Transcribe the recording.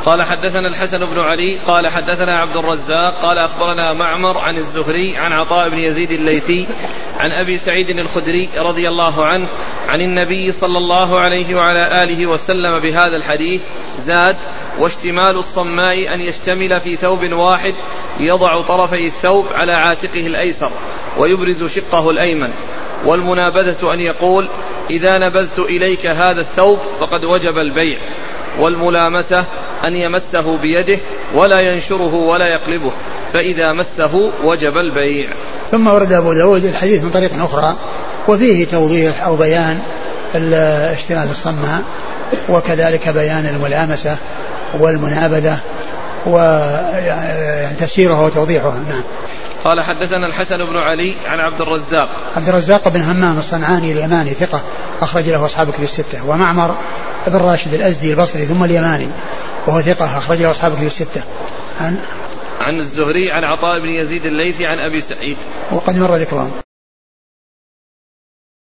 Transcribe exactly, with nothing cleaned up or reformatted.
قال حدثنا الحسن بن علي قال حدثنا عبد الرزاق قال أخبرنا معمر عن الزهري عن عطاء بن يزيد الليثي عن أبي سعيد الخدري رضي الله عنه عن النبي صلى الله عليه وعلى آله وسلم بهذا الحديث زاد: واشتمال الصماء أن يشتمل في ثوب واحد يضع طرفي الثوب على عاتقه الأيسر ويبرز شقه الأيمن، والمنابذة أن يقول: إذا نبذت إليك هذا الثوب فقد وجب البيع، والملامسة أن يمسه بيده ولا ينشره ولا يقلبه، فإذا مسه وجب البيع. ثم ورد أبو داود الحديث من طريق أخرى وفيه توضيح أو بيان اشتمال الصماء، وكذلك بيان الملامسة والمنابذة وتفسيرها وتوضيحها. نعم. قال حدثنا الحسن بن علي عن عبد الرزاق عبد الرزاق بن همام الصنعاني اليماني ثقة أخرج له أصحاب كتب الستة، ومعمر بن راشد الأزدي البصري ثم اليماني وهو ثقة أخرج له أصحاب كتب الستة. عن عن الزهري عن عطاء بن يزيد الليثي عن أبي سعيد، وقد مر ذكرهم.